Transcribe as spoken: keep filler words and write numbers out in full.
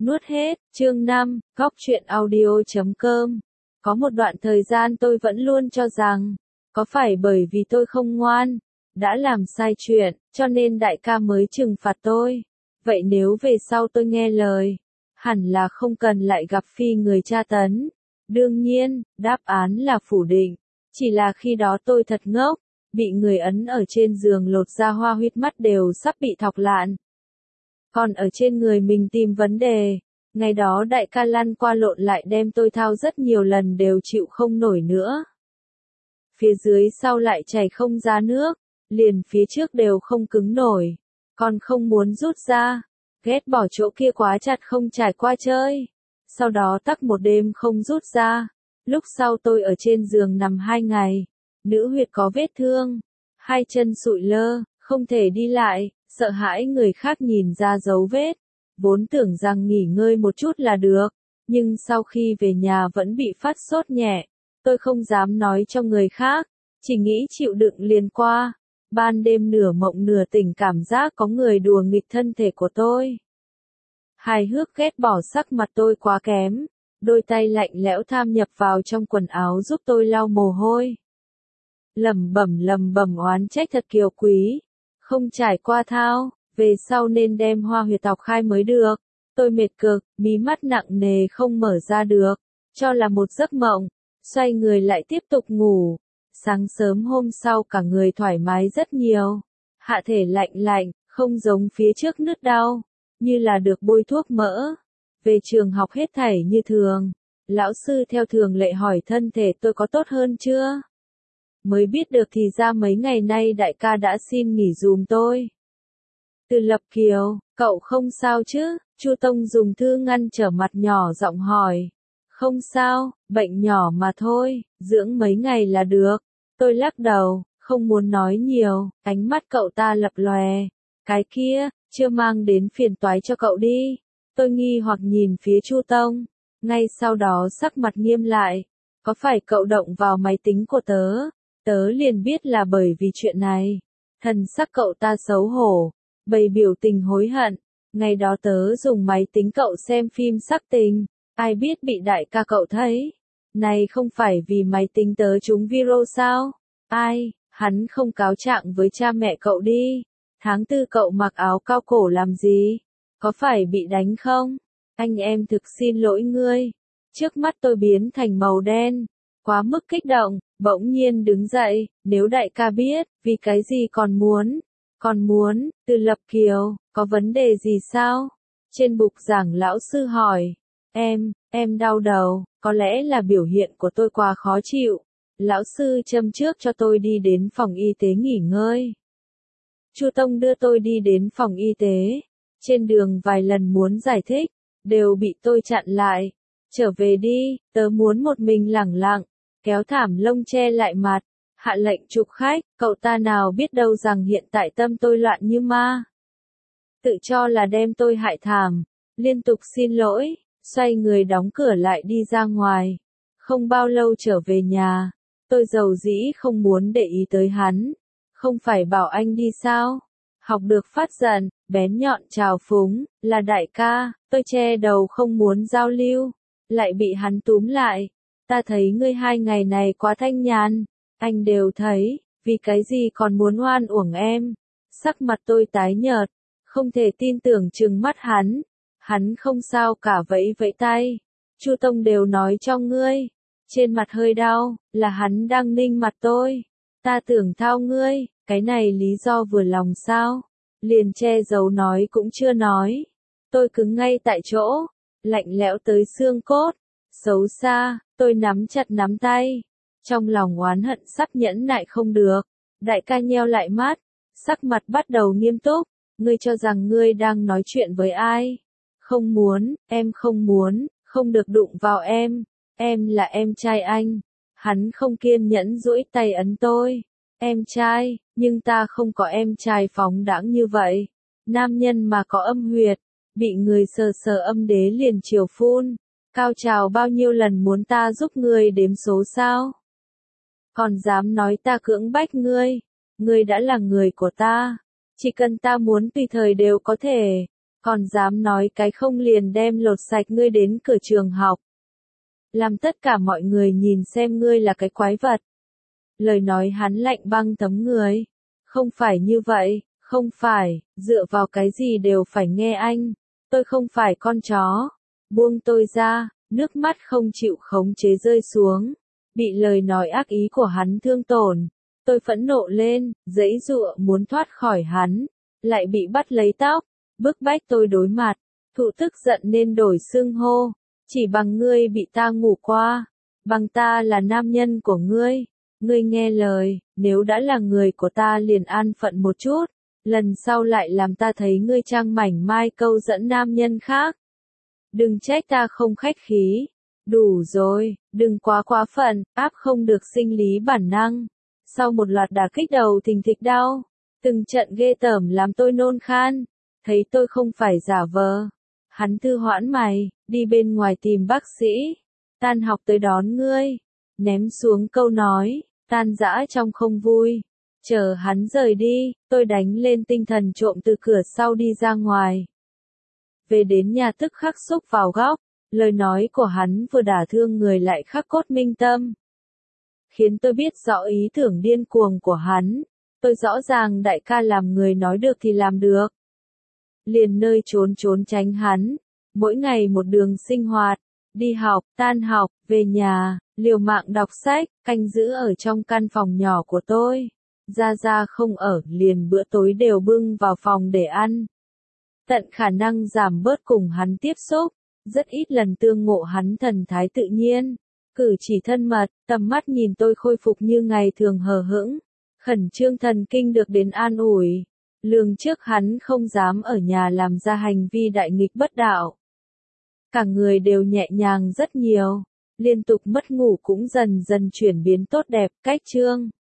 Nuốt hết, chương năm, góc truyện audio.com. Có một đoạn thời gian tôi vẫn luôn cho rằng, có phải bởi vì tôi không ngoan, đã làm sai chuyện, cho nên đại ca mới trừng phạt tôi. Vậy nếu về sau tôi nghe lời, hẳn là không cần lại gặp phi người tra tấn. Đương nhiên, đáp án là phủ định. Chỉ là khi đó tôi thật ngốc, bị người ấn ở trên giường lột ra hoa huyết mắt đều sắp bị thọc lạn. Còn ở trên người mình tìm vấn đề, ngày đó đại ca lăn qua lộn lại đem tôi thao rất nhiều lần đều chịu không nổi nữa. Phía dưới sau lại chảy không ra nước, liền phía trước đều không cứng nổi, còn không muốn rút ra, ghét bỏ chỗ kia quá chặt không trải qua chơi. Sau đó tắc một đêm không rút ra, lúc sau tôi ở trên giường nằm hai ngày, nữ huyệt có vết thương, hai chân sụi lơ, không thể đi lại. Sợ hãi người khác nhìn ra dấu vết, vốn tưởng rằng nghỉ ngơi một chút là được, nhưng sau khi về nhà vẫn bị phát sốt nhẹ, tôi không dám nói cho người khác, chỉ nghĩ chịu đựng liền qua, ban đêm nửa mộng nửa tỉnh cảm giác có người đùa nghịch thân thể của tôi. Hài hước ghét bỏ sắc mặt tôi quá kém, đôi tay lạnh lẽo tham nhập vào trong quần áo giúp tôi lau mồ hôi. Lẩm bẩm lẩm bẩm oán trách thật kiều quý. Không trải qua thao, về sau nên đem hoa huyệt tọc khai mới được. Tôi mệt cực, mí mắt nặng nề không mở ra được, cho là một giấc mộng, xoay người lại tiếp tục ngủ. Sáng sớm hôm sau cả người thoải mái rất nhiều, hạ thể lạnh lạnh, không giống phía trước nứt đau, như là được bôi thuốc mỡ. Về trường học hết thảy như thường, lão sư theo thường lệ hỏi thân thể tôi có tốt hơn chưa? Mới biết được thì ra mấy ngày nay đại ca đã xin nghỉ dùm tôi. Từ Lập Kiều, cậu không sao chứ? Chu Tông dùng thư ngăn trở mặt nhỏ giọng hỏi. Không sao, bệnh nhỏ mà thôi, dưỡng mấy ngày là được. Tôi lắc đầu, không muốn nói nhiều, ánh mắt cậu ta lập lòe. Cái kia, chưa mang đến phiền toái cho cậu đi. Tôi nghi hoặc nhìn phía Chu Tông, ngay sau đó sắc mặt nghiêm lại. Có phải cậu động vào máy tính của tớ? Tớ liền biết là bởi vì chuyện này. Thần sắc cậu ta xấu hổ, bày biểu tình hối hận. Ngày đó tớ dùng máy tính cậu xem phim sắc tình, ai biết bị đại ca cậu thấy. Này không phải vì máy tính tớ trúng virus sao? Ai, hắn không cáo trạng với cha mẹ cậu đi. Tháng tư cậu mặc áo cao cổ làm gì? Có phải bị đánh không? Anh em thực xin lỗi ngươi. Trước mắt tôi biến thành màu đen. Quá mức kích động, bỗng nhiên đứng dậy, nếu đại ca biết, vì cái gì còn muốn, còn muốn, Từ Lập Kiều, có vấn đề gì sao? Trên bục giảng lão sư hỏi, em, em đau đầu, có lẽ là biểu hiện của tôi quá khó chịu. Lão sư châm trước cho tôi đi đến phòng y tế nghỉ ngơi. Chu Tông đưa tôi đi đến phòng y tế, trên đường vài lần muốn giải thích, đều bị tôi chặn lại. Trở về đi, tớ muốn một mình lẳng lặng. Kéo thảm lông che lại mặt, hạ lệnh chụp khách, cậu ta nào biết đâu rằng hiện tại tâm tôi loạn như ma. Tự cho là đem tôi hại thảm, liên tục xin lỗi, xoay người đóng cửa lại đi ra ngoài. Không bao lâu trở về nhà, tôi dầu dĩ không muốn để ý tới hắn. Không phải bảo anh đi sao? Học được phát giận, bén nhọn trào phúng, là đại ca, tôi che đầu không muốn giao lưu, lại bị hắn túm lại. Ta thấy ngươi hai ngày này quá thanh nhàn, anh đều thấy, vì cái gì còn muốn oan uổng em. Sắc mặt tôi tái nhợt, không thể tin tưởng trừng mắt hắn. Hắn không sao cả vẫy vẫy tay. Chu Tông đều nói cho ngươi. Trên mặt hơi đau, là hắn đang ninh mặt tôi. Ta tưởng thao ngươi, cái này lý do vừa lòng sao? Liền che giấu nói cũng chưa nói. Tôi cứng ngay tại chỗ, lạnh lẽo tới xương cốt. Xấu xa, tôi nắm chặt nắm tay. Trong lòng oán hận sắp nhẫn nại không được. Đại ca nheo lại mắt, sắc mặt bắt đầu nghiêm túc. Ngươi cho rằng ngươi đang nói chuyện với ai? Không muốn, em không muốn, không được đụng vào em. Em là em trai anh. Hắn không kiên nhẫn duỗi tay ấn tôi. Em trai, nhưng ta không có em trai phóng đãng như vậy. Nam nhân mà có âm huyệt, bị người sờ sờ âm đế liền chiều phun. Cao trào bao nhiêu lần muốn ta giúp ngươi đếm số sao? Còn dám nói ta cưỡng bách ngươi? Ngươi đã là người của ta. Chỉ cần ta muốn tùy thời đều có thể. Còn dám nói cái không liền đem lột sạch ngươi đến cửa trường học. Làm tất cả mọi người nhìn xem ngươi là cái quái vật. Lời nói hắn lạnh băng thấm người. Không phải như vậy, không phải, dựa vào cái gì đều phải nghe anh. Tôi không phải con chó. Buông tôi ra, nước mắt không chịu khống chế rơi xuống. Bị lời nói ác ý của hắn thương tổn. Tôi phẫn nộ lên, giãy giụa muốn thoát khỏi hắn. Lại bị bắt lấy tóc, bức bách tôi đối mặt. Thụ tức giận nên đổi xưng hô. Chỉ bằng ngươi bị ta ngủ qua. Bằng ta là nam nhân của ngươi. Ngươi nghe lời, nếu đã là người của ta liền an phận một chút. Lần sau lại làm ta thấy ngươi trang mảnh mai câu dẫn nam nhân khác. Đừng trách ta không khách khí. Đủ rồi, đừng quá quá phận, áp không được sinh lý bản năng. Sau một loạt đả kích đầu thình thịch đau, từng trận ghê tởm làm tôi nôn khan. Thấy tôi không phải giả vờ. Hắn thư hoãn mày, đi bên ngoài tìm bác sĩ. Tan học tới đón ngươi. Ném xuống câu nói, tan rã trong không vui. Chờ hắn rời đi, tôi đánh lên tinh thần trộm từ cửa sau đi ra ngoài. Về đến nhà tức khắc xúc vào góc, lời nói của hắn vừa đả thương người lại khắc cốt minh tâm. Khiến tôi biết rõ ý tưởng điên cuồng của hắn. Tôi rõ ràng đại ca làm người nói được thì làm được. Liền nơi trốn trốn tránh hắn. Mỗi ngày một đường sinh hoạt. Đi học, tan học, về nhà, liều mạng đọc sách, canh giữ ở trong căn phòng nhỏ của tôi. Gia Gia không ở, liền bữa tối đều bưng vào phòng để ăn. Tận khả năng giảm bớt cùng hắn tiếp xúc. Rất ít lần tương ngộ hắn thần thái tự nhiên. Cử chỉ thân mật, tầm mắt nhìn tôi khôi phục như ngày thường hờ hững. Khẩn trương thần kinh được đến an ủi. Lường trước hắn không dám ở nhà làm ra hành vi đại nghịch bất đạo. Cả người đều nhẹ nhàng rất nhiều. Liên tục mất ngủ cũng dần dần chuyển biến tốt đẹp, cách chương.